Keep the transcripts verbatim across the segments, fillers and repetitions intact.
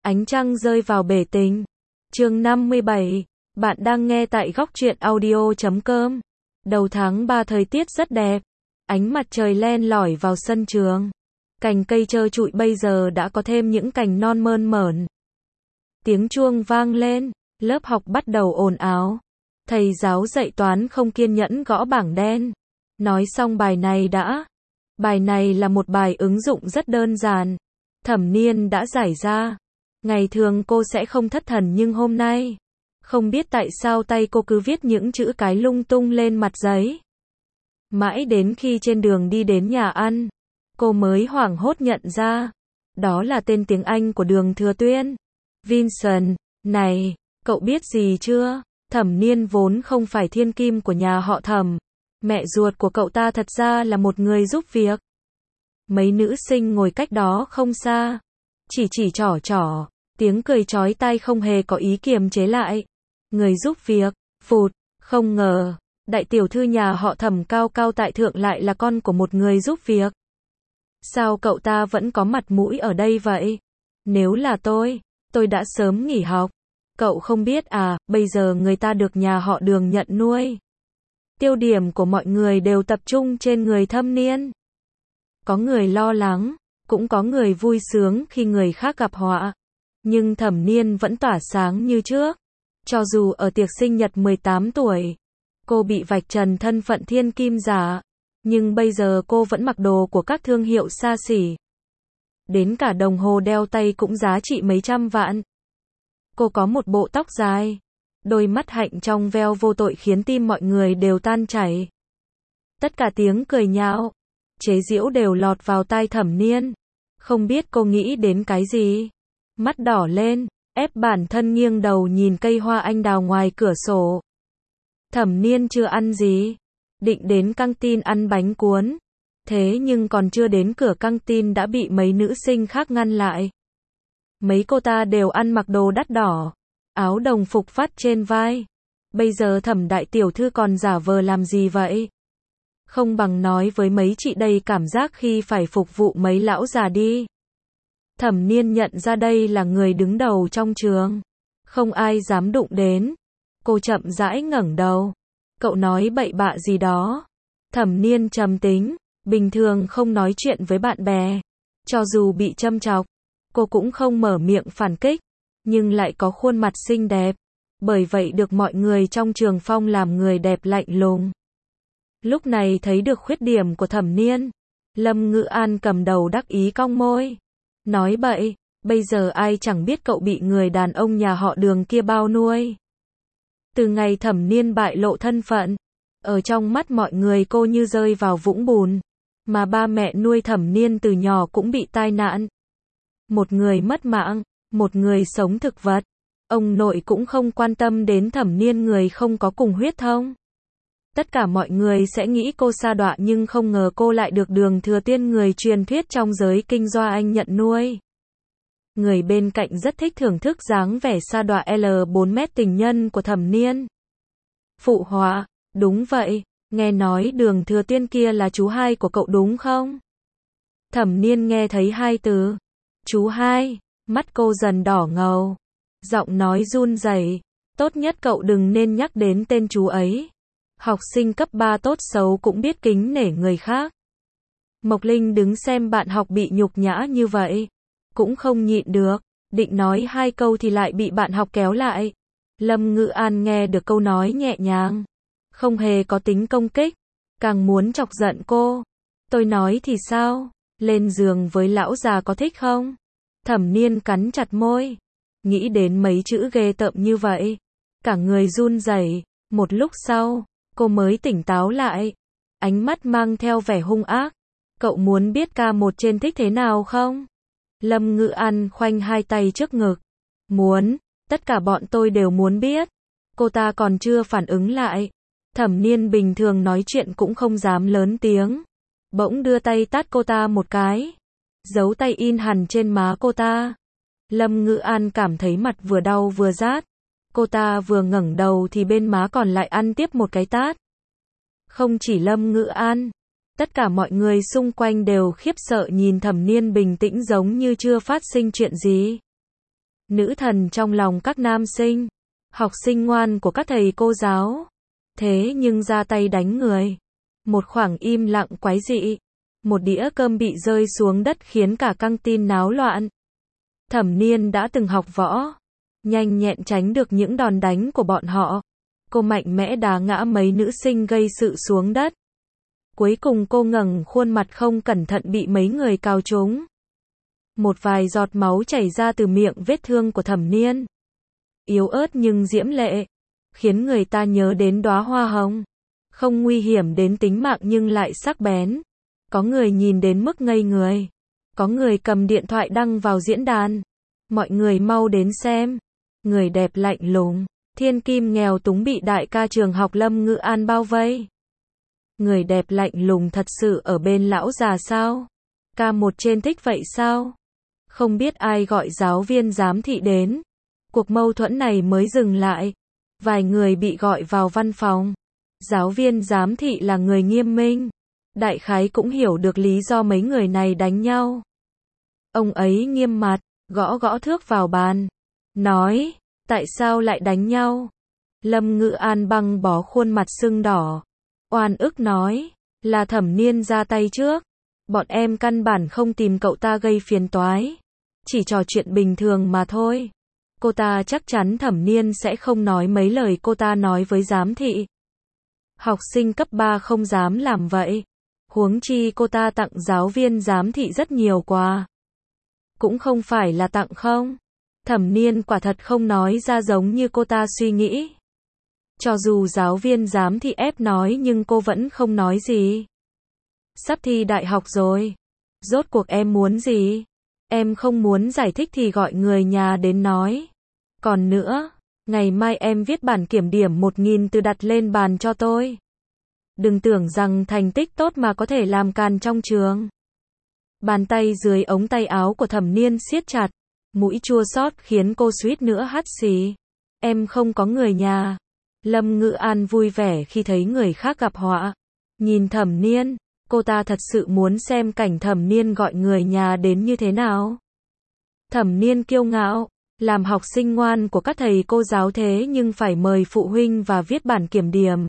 Ánh trăng rơi vào bể tình. Chương năm mươi bảy. Bạn đang nghe tại góc truyện audio chấm com. Đầu tháng ba thời tiết rất đẹp. Ánh mặt trời len lỏi vào sân trường. Cành cây trơ trụi bây giờ đã có thêm những cành non mơn mởn. Tiếng chuông vang lên, lớp học bắt đầu ồn ào. Thầy giáo dạy toán không kiên nhẫn gõ bảng đen. Nói xong bài này đã. Bài này là một bài ứng dụng rất đơn giản. Thẩm Niên đã giải ra. Ngày thường cô sẽ không thất thần nhưng hôm nay, không biết tại sao tay cô cứ viết những chữ cái lung tung lên mặt giấy. Mãi đến khi trên đường đi đến nhà ăn, cô mới hoảng hốt nhận ra. Đó là tên tiếng Anh của Đường Thừa Tuyên. Vincent, này, cậu biết gì chưa? Thẩm Niên vốn không phải thiên kim của nhà họ Thẩm. Mẹ ruột của cậu ta thật ra là một người giúp việc. Mấy nữ sinh ngồi cách đó không xa. Chỉ chỉ trỏ trỏ, tiếng cười chói tai không hề có ý kiềm chế lại. Người giúp việc, phụt, không ngờ, đại tiểu thư nhà họ Thẩm cao cao tại thượng lại là con của một người giúp việc. Sao cậu ta vẫn có mặt mũi ở đây vậy? Nếu là tôi, tôi đã sớm nghỉ học. Cậu không biết à, bây giờ người ta được nhà họ Đường nhận nuôi. Tiêu điểm của mọi người đều tập trung trên người Thâm Niên. Có người lo lắng, cũng có người vui sướng khi người khác gặp họa. Nhưng Thẩm Niên vẫn tỏa sáng như trước. Cho dù ở tiệc sinh nhật mười tám tuổi, cô bị vạch trần thân phận thiên kim giả, nhưng bây giờ cô vẫn mặc đồ của các thương hiệu xa xỉ. Đến cả đồng hồ đeo tay cũng giá trị mấy trăm vạn. Cô có một bộ tóc dài, đôi mắt hạnh trong veo vô tội khiến tim mọi người đều tan chảy. Tất cả tiếng cười nhạo, chế giễu đều lọt vào tai Thẩm Niên. Không biết cô nghĩ đến cái gì. Mắt đỏ lên, ép bản thân nghiêng đầu nhìn cây hoa anh đào ngoài cửa sổ. Thẩm Niên chưa ăn gì. Định đến căng tin ăn bánh cuốn. Thế nhưng còn chưa đến cửa căng tin đã bị mấy nữ sinh khác ngăn lại. Mấy cô ta đều ăn mặc đồ đắt đỏ. Áo đồng phục vắt trên vai. Bây giờ Thẩm đại tiểu thư còn giả vờ làm gì vậy? Không bằng nói với mấy chị đây cảm giác khi phải phục vụ mấy lão già đi. Thẩm Niên nhận ra đây là người đứng đầu trong trường. Không ai dám đụng đến. Cô chậm rãi ngẩng đầu. Cậu nói bậy bạ gì đó. Thẩm Niên trầm tính, bình thường không nói chuyện với bạn bè. Cho dù bị châm chọc, cô cũng không mở miệng phản kích, nhưng lại có khuôn mặt xinh đẹp. Bởi vậy được mọi người trong trường phong làm người đẹp lạnh lùng. Lúc này thấy được khuyết điểm của Thẩm Niên, Lâm Ngữ An cầm đầu đắc ý cong môi. Nói bậy, bây giờ ai chẳng biết cậu bị người đàn ông nhà họ Đường kia bao nuôi. Từ ngày Thẩm Niên bại lộ thân phận, ở trong mắt mọi người cô như rơi vào vũng bùn. Mà ba mẹ nuôi Thẩm Niên từ nhỏ cũng bị tai nạn. Một người mất mạng, một người sống thực vật. Ông nội cũng không quan tâm đến Thẩm Niên người không có cùng huyết thống. Tất cả mọi người sẽ nghĩ cô sa đọa nhưng không ngờ cô lại được Đường Thừa Tiên người truyền thuyết trong giới kinh doanh nhận nuôi. Người bên cạnh rất thích thưởng thức dáng vẻ sa đọa L bốn mét tình nhân của Thẩm Niên. Phụ họa, đúng vậy, nghe nói Đường Thừa Tiên kia là chú hai của cậu đúng không? Thẩm Niên nghe thấy hai từ, chú hai, mắt cô dần đỏ ngầu. Giọng nói run rẩy, tốt nhất cậu đừng nên nhắc đến tên chú ấy. Học sinh cấp ba tốt xấu cũng biết kính nể người khác. Mộc Linh đứng xem bạn học bị nhục nhã như vậy, cũng không nhịn được, định nói hai câu thì lại bị bạn học kéo lại. Lâm Ngữ An nghe được câu nói nhẹ nhàng, không hề có tính công kích, càng muốn chọc giận cô. Tôi nói thì sao, lên giường với lão già có thích không? Thẩm Niên cắn chặt môi, nghĩ đến mấy chữ ghê tởm như vậy, cả người run rẩy. Một lúc sau, cô mới tỉnh táo lại, ánh mắt mang theo vẻ hung ác. Cậu muốn biết ca một trên thích thế nào không? Lâm Ngữ An khoanh hai tay trước ngực. Muốn, tất cả bọn tôi đều muốn biết. Cô ta còn chưa phản ứng lại. Thẩm Niên bình thường nói chuyện cũng không dám lớn tiếng. Bỗng đưa tay tát cô ta một cái. Dấu tay in hẳn trên má cô ta. Lâm Ngữ An cảm thấy mặt vừa đau vừa rát. Cô ta vừa ngẩng đầu thì bên má còn lại ăn tiếp một cái tát. Không chỉ Lâm Ngữ An, tất cả mọi người xung quanh đều khiếp sợ nhìn Thẩm Niên bình tĩnh giống như chưa phát sinh chuyện gì. nữ thần trong lòng các nam sinh, học sinh ngoan của các thầy cô giáo. Thế nhưng ra tay đánh người. Một khoảng im lặng quái dị. Một đĩa cơm bị rơi xuống đất khiến cả căng tin náo loạn. Thẩm Niên đã từng học võ, nhanh nhẹn tránh được những đòn đánh của bọn họ. Cô mạnh mẽ đá ngã mấy nữ sinh gây sự xuống đất. Cuối cùng cô ngẩng khuôn mặt không cẩn thận bị mấy người cào trúng. Một vài giọt máu chảy ra từ miệng vết thương của Thẩm Niên. Yếu ớt nhưng diễm lệ, khiến người ta nhớ đến đóa hoa hồng. Không nguy hiểm đến tính mạng nhưng lại sắc bén. Có người nhìn đến mức ngây người. Có người cầm điện thoại đăng vào diễn đàn. Mọi người mau đến xem. Người đẹp lạnh lùng, thiên kim nghèo túng bị đại ca trường học Lâm Ngữ An bao vây. Người đẹp lạnh lùng thật sự ở bên lão già sao? Ca một trên thích vậy sao? Không biết ai gọi giáo viên giám thị đến. Cuộc mâu thuẫn này mới dừng lại. Vài người bị gọi vào văn phòng. Giáo viên giám thị là người nghiêm minh. Đại khái cũng hiểu được lý do mấy người này đánh nhau. Ông ấy nghiêm mặt, gõ gõ thước vào bàn. Nói, tại sao lại đánh nhau? Lâm Ngữ An băng bó khuôn mặt sưng đỏ. Oan ức nói, là Thẩm Niên ra tay trước. Bọn em căn bản không tìm cậu ta gây phiền toái. Chỉ trò chuyện bình thường mà thôi. Cô ta chắc chắn Thẩm Niên sẽ không nói mấy lời cô ta nói với giám thị. Học sinh cấp ba không dám làm vậy. Huống chi cô ta tặng giáo viên giám thị rất nhiều quà. Cũng không phải là tặng không. Thẩm Niên quả thật không nói ra giống như cô ta suy nghĩ. Cho dù giáo viên giám thị ép nói nhưng cô vẫn không nói gì. Sắp thi đại học rồi. Rốt cuộc em muốn gì? Em không muốn giải thích thì gọi người nhà đến nói. Còn nữa, ngày mai em viết bản kiểm điểm một nghìn từ đặt lên bàn cho tôi. Đừng tưởng rằng thành tích tốt mà có thể làm càn trong trường. Bàn tay dưới ống tay áo của Thẩm Niên siết chặt. Mũi chua xót khiến cô suýt nữa hắt xì. Em không có người nhà. Lâm Ngữ An vui vẻ khi thấy người khác gặp họa. Nhìn Thẩm Niên, cô ta thật sự muốn xem cảnh Thẩm Niên gọi người nhà đến như thế nào. Thẩm Niên kiêu ngạo, làm học sinh ngoan của các thầy cô giáo thế nhưng phải mời phụ huynh và viết bản kiểm điểm.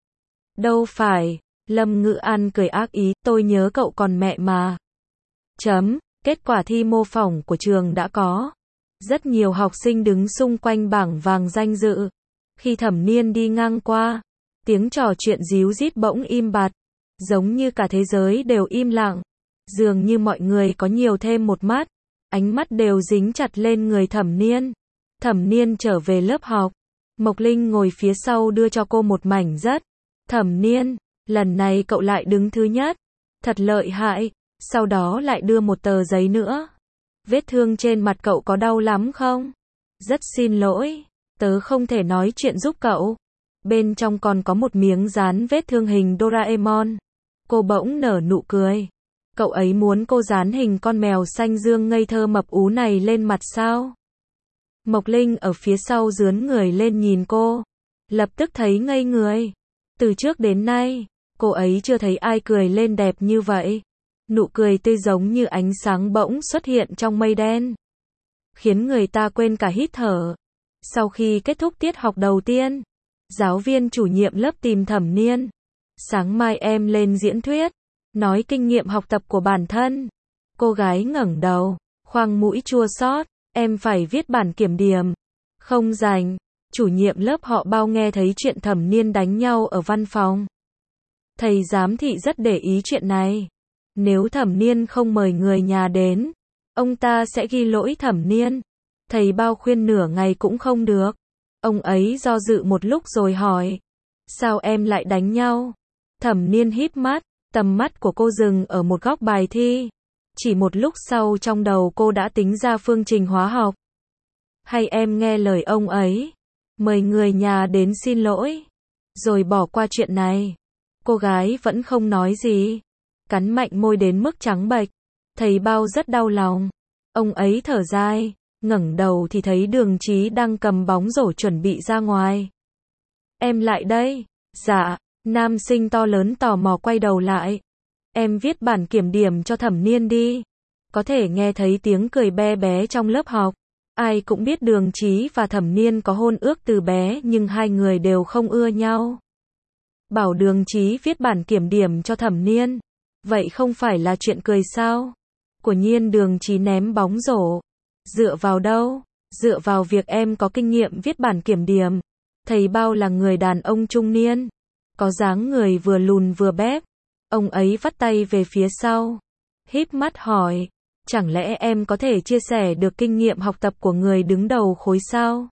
Đâu phải, Lâm Ngữ An cười ác ý, tôi nhớ cậu còn mẹ mà. Chấm, kết quả thi mô phỏng của trường đã có. Rất nhiều học sinh đứng xung quanh bảng vàng danh dự. Khi Thẩm Niên đi ngang qua, tiếng trò chuyện díu dít bỗng im bặt. Giống như cả thế giới đều im lặng. Dường như mọi người có nhiều thêm một mắt. Ánh mắt đều dính chặt lên người Thẩm Niên. Thẩm Niên trở về lớp học. Mộc Linh ngồi phía sau đưa cho cô một mảnh rất. Thẩm Niên, lần này cậu lại đứng thứ nhất. Thật lợi hại. Sau đó lại đưa một tờ giấy nữa. Vết thương trên mặt cậu có đau lắm không? Rất xin lỗi. Tớ không thể nói chuyện giúp cậu. Bên trong còn có một miếng dán vết thương hình Doraemon. Cô bỗng nở nụ cười. Cậu ấy muốn cô dán hình con mèo xanh dương ngây thơ mập ú này lên mặt sao? Mộc Linh ở phía sau dướn người lên nhìn cô. Lập tức thấy ngây người. Từ trước đến nay, cô ấy chưa thấy ai cười lên đẹp như vậy. Nụ cười tươi giống như ánh sáng bỗng xuất hiện trong mây đen. Khiến người ta quên cả hít thở. Sau khi kết thúc tiết học đầu tiên, giáo viên chủ nhiệm lớp tìm Thẩm Niên. Sáng mai em lên diễn thuyết, nói kinh nghiệm học tập của bản thân. Cô gái ngẩng đầu, khoang mũi chua xót, em phải viết bản kiểm điểm. Không rảnh, chủ nhiệm lớp họ bao nghe thấy chuyện Thẩm Niên đánh nhau ở văn phòng. Thầy giám thị rất để ý chuyện này. Nếu Thẩm Niên không mời người nhà đến, ông ta sẽ ghi lỗi Thẩm Niên. Thầy bao khuyên nửa ngày cũng không được. Ông ấy do dự một lúc rồi hỏi. Sao em lại đánh nhau? Thẩm Niên híp mắt, tầm mắt của cô dừng ở một góc bài thi. Chỉ một lúc sau trong đầu cô đã tính ra phương trình hóa học. Hay em nghe lời ông ấy, mời người nhà đến xin lỗi, rồi bỏ qua chuyện này. Cô gái vẫn không nói gì, cắn mạnh môi đến mức trắng bệch. Thầy bao rất đau lòng. Ông ấy thở dài, ngẩng đầu thì thấy Đường Chí đang cầm bóng rổ chuẩn bị ra ngoài. Em lại đây. Dạ. Nam sinh to lớn tò mò quay đầu lại. Em viết bản kiểm điểm cho Thẩm Niên đi. Có thể nghe thấy tiếng cười be bé trong lớp học. Ai cũng biết Đường Chí và Thẩm Niên có hôn ước từ bé nhưng hai người đều không ưa nhau. Bảo Đường Chí viết bản kiểm điểm cho Thẩm Niên. Vậy không phải là chuyện cười sao? Quả nhiên Đường Chí ném bóng rổ. Dựa vào đâu? Dựa vào việc em có kinh nghiệm viết bản kiểm điểm. Thầy Bao là người đàn ông trung niên. Có dáng người vừa lùn vừa bép. Ông ấy vắt tay về phía sau. Híp mắt hỏi. Chẳng lẽ em có thể chia sẻ được kinh nghiệm học tập của người đứng đầu khối sao?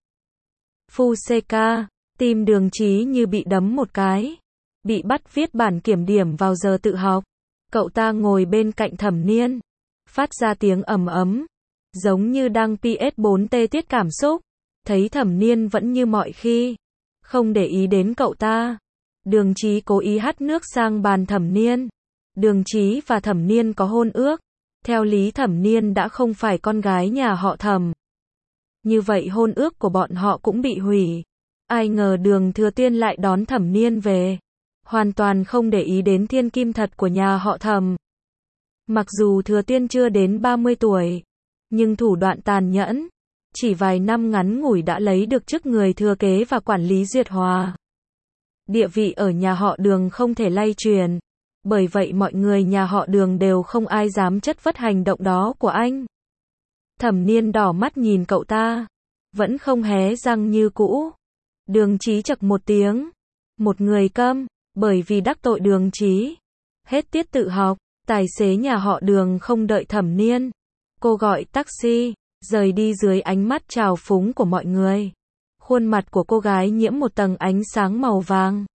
Phu xê ca, tim Đường Chí như bị đấm một cái. Bị bắt viết bản kiểm điểm vào giờ tự học. Cậu ta ngồi bên cạnh Thẩm Niên. Phát ra tiếng ầm ấm. Giống như đang pê ét bốn tê tiết cảm xúc. Thấy Thẩm Niên vẫn như mọi khi. Không để ý đến cậu ta. Đường Chí cố ý hắt nước sang bàn Thẩm Niên. Đường Chí và Thẩm Niên có hôn ước. Theo lý Thẩm Niên đã không phải con gái nhà họ Thẩm. Như vậy hôn ước của bọn họ cũng bị hủy. Ai ngờ Đường Thừa Tuyên lại đón Thẩm Niên về. Hoàn toàn không để ý đến thiên kim thật của nhà họ Thẩm. Mặc dù Thừa Tuyên chưa đến ba mươi tuổi, nhưng thủ đoạn tàn nhẫn. Chỉ vài năm ngắn ngủi đã lấy được chức người thừa kế và quản lý Duyệt Hòa. Địa vị ở nhà họ Đường không thể lay truyền. Bởi vậy mọi người nhà họ Đường đều không ai dám chất vấn hành động đó của anh. Thẩm Niên đỏ mắt nhìn cậu ta. Vẫn không hé răng như cũ. Đường Chí chậc một tiếng. Một người câm. Bởi vì đắc tội Đường Chí. Hết tiết tự học. Tài xế nhà họ Đường không đợi Thẩm Niên. Cô gọi taxi. Rời đi dưới ánh mắt trào phúng của mọi người. Khuôn mặt của cô gái nhiễm một tầng ánh sáng màu vàng.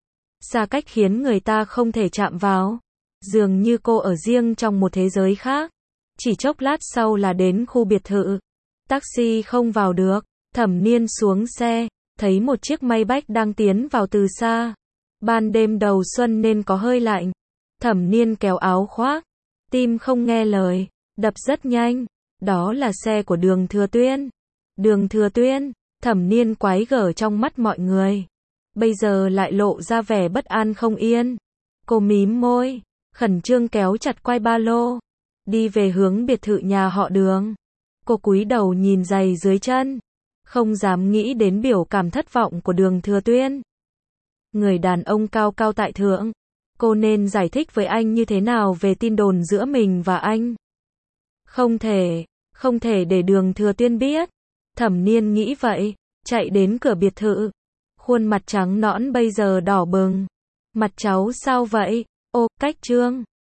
Xa cách khiến người ta không thể chạm vào. Dường như cô ở riêng trong một thế giới khác. Chỉ chốc lát sau là đến khu biệt thự. Taxi không vào được. Thẩm Niên xuống xe. Thấy một chiếc Maybach đang tiến vào từ xa. Ban đêm đầu xuân nên có hơi lạnh. Thẩm Niên kéo áo khoác. Tim không nghe lời. Đập rất nhanh. Đó là xe của Đường Thừa Tuyên. Đường Thừa Tuyên. Thẩm Niên quái gở trong mắt mọi người. Bây giờ lại lộ ra vẻ bất an không yên. Cô mím môi. Khẩn trương kéo chặt quai ba lô. Đi về hướng biệt thự nhà họ Đường. Cô cúi đầu nhìn giày dưới chân. Không dám nghĩ đến biểu cảm thất vọng của Đường Thừa Tuyên. Người đàn ông cao cao tại thượng. Cô nên giải thích với anh như thế nào về tin đồn giữa mình và anh. Không thể, không thể để Đường Thừa Tuyên biết. Thẩm Niên nghĩ vậy, chạy đến cửa biệt thự. Khuôn mặt trắng nõn bây giờ đỏ bừng. Mặt cháu sao vậy? Ô, cách Trương.